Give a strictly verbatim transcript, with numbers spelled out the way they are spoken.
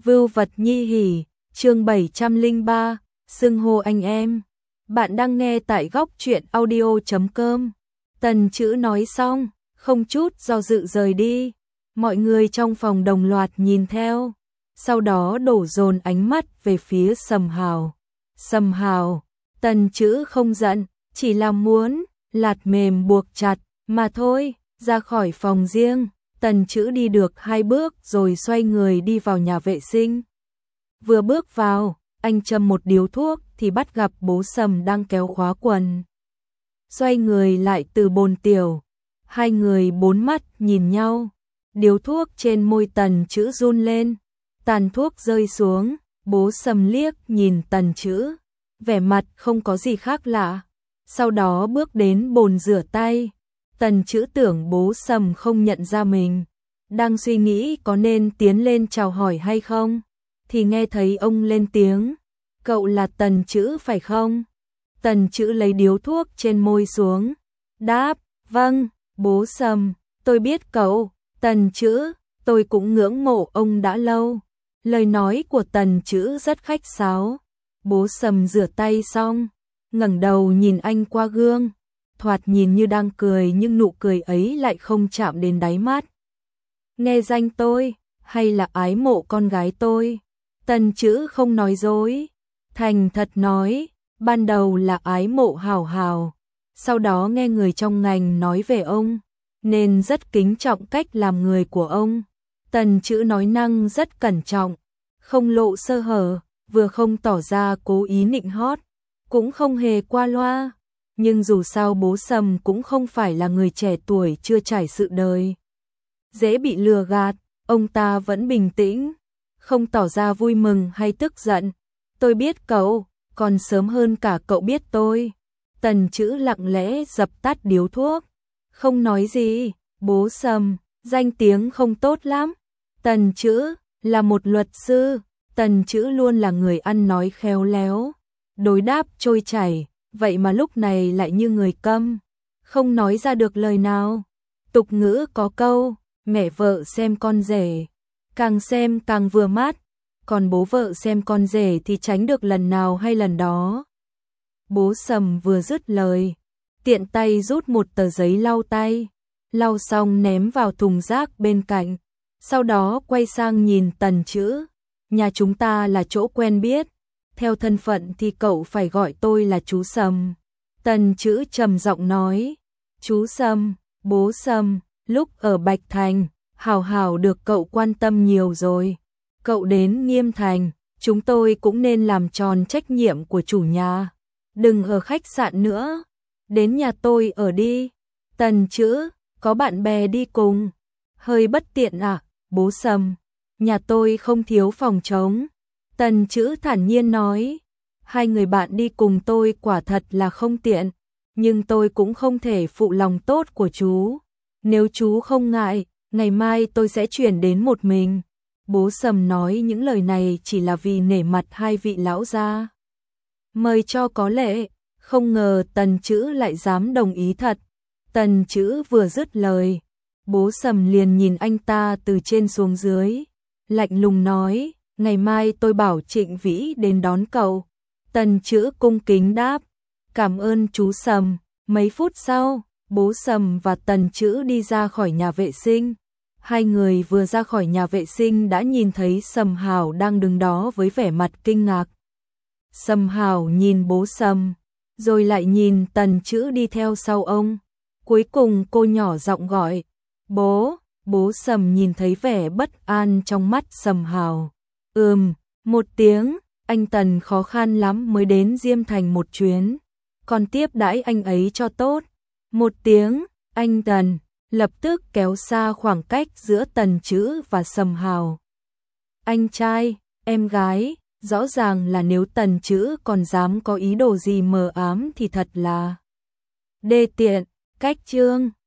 Vưu vật nhi hỉ, chương bảy trăm lẻ ba, xưng hô anh em. Bạn đang nghe tại góc truyện audio chấm com. Tần Chữ nói xong, không chút do dự rời đi. Mọi người trong phòng đồng loạt nhìn theo, sau đó đổ dồn ánh mắt về phía Sầm Hào. Sầm Hào, Tần Chữ không giận, chỉ là muốn lạt mềm buộc chặt mà thôi. Ra khỏi phòng riêng, Tần Chữ đi được hai bước rồi xoay người đi vào nhà vệ sinh. Vừa bước vào, anh châm một điếu thuốc thì bắt gặp bố Sầm đang kéo khóa quần. Xoay người lại từ bồn tiểu, hai người bốn mắt nhìn nhau. Điếu thuốc trên môi Tần Chữ run lên, tàn thuốc rơi xuống, bố Sầm liếc nhìn Tần Chữ, vẻ mặt không có gì khác lạ. Sau đó bước đến bồn rửa tay. Tần Chữ tưởng bố Sầm không nhận ra mình, đang suy nghĩ có nên tiến lên chào hỏi hay không, thì nghe thấy ông lên tiếng, cậu là Tần Chữ phải không? Tần Chữ lấy điếu thuốc trên môi xuống, đáp, vâng, bố Sầm, tôi biết cậu. Tần Chữ, tôi cũng ngưỡng mộ ông đã lâu. Lời nói của Tần Chữ rất khách sáo. Bố Sầm rửa tay xong, ngẩng đầu nhìn anh qua gương, thoạt nhìn như đang cười nhưng nụ cười ấy lại không chạm đến đáy mắt. Nghe danh tôi, hay là ái mộ con gái tôi? Tần Chữ không nói dối, thành thật nói, ban đầu là ái mộ Hào Hào, sau đó nghe người trong ngành nói về ông, nên rất kính trọng cách làm người của ông. Tần Chữ nói năng rất cẩn trọng, không lộ sơ hở, vừa không tỏ ra cố ý nịnh hót, cũng không hề qua loa. Nhưng dù sao bố Sầm cũng không phải là người trẻ tuổi chưa trải sự đời, dễ bị lừa gạt, ông ta vẫn bình tĩnh, không tỏ ra vui mừng hay tức giận. Tôi biết cậu, còn sớm hơn cả cậu biết tôi. Tần Chữ lặng lẽ dập tắt điếu thuốc, không nói gì. Bố Sầm, danh tiếng không tốt lắm. Tần Chữ là một luật sư, Tần Chữ luôn là người ăn nói khéo léo, đối đáp trôi chảy. Vậy mà lúc này lại như người câm, không nói ra được lời nào. Tục ngữ có câu, mẹ vợ xem con rể, càng xem càng vừa mắt, còn bố vợ xem con rể thì tránh được lần nào hay lần đó. Bố Sầm vừa dứt lời, tiện tay rút một tờ giấy lau tay, lau xong ném vào thùng rác bên cạnh, sau đó quay sang nhìn Tần Chữ, nhà chúng ta là chỗ quen biết, theo thân phận thì cậu phải gọi tôi là chú Sầm. Tần Chữ trầm giọng nói, chú Sầm, bố Sầm, lúc ở Bạch Thành, Hào Hào được cậu quan tâm nhiều rồi. Cậu đến Nghiêm Thành, chúng tôi cũng nên làm tròn trách nhiệm của chủ nhà. Đừng ở khách sạn nữa, đến nhà tôi ở đi. Tần Chữ, có bạn bè đi cùng, hơi bất tiện à, bố Sầm, nhà tôi không thiếu phòng trống. Tần Chữ thản nhiên nói, hai người bạn đi cùng tôi quả thật là không tiện, nhưng tôi cũng không thể phụ lòng tốt của chú. Nếu chú không ngại, ngày mai tôi sẽ chuyển đến một mình. Bố Sầm nói những lời này chỉ là vì nể mặt hai vị lão gia, mời cho có lệ, không ngờ Tần Chữ lại dám đồng ý thật. Tần Chữ vừa dứt lời, bố Sầm liền nhìn anh ta từ trên xuống dưới, lạnh lùng nói, ngày mai tôi bảo Trịnh Vĩ đến đón cậu. Tần Chữ cung kính đáp, cảm ơn chú Sầm. Mấy phút sau, bố Sầm và Tần Chữ đi ra khỏi nhà vệ sinh. Hai người vừa ra khỏi nhà vệ sinh đã nhìn thấy Sầm Hào đang đứng đó với vẻ mặt kinh ngạc. Sầm Hào nhìn bố Sầm, rồi lại nhìn Tần Chữ đi theo sau ông. Cuối cùng cô nhỏ giọng gọi, bố. Bố Sầm nhìn thấy vẻ bất an trong mắt Sầm Hào. Ừm, một tiếng, anh Tần khó khăn lắm mới đến Diêm Thành một chuyến, còn tiếp đãi anh ấy cho tốt. Một tiếng, anh Tần lập tức kéo xa khoảng cách giữa Tần Chữ và Sầm Hào. Anh trai, em gái, rõ ràng là nếu Tần Chữ còn dám có ý đồ gì mờ ám thì thật là đê tiện. Cách chương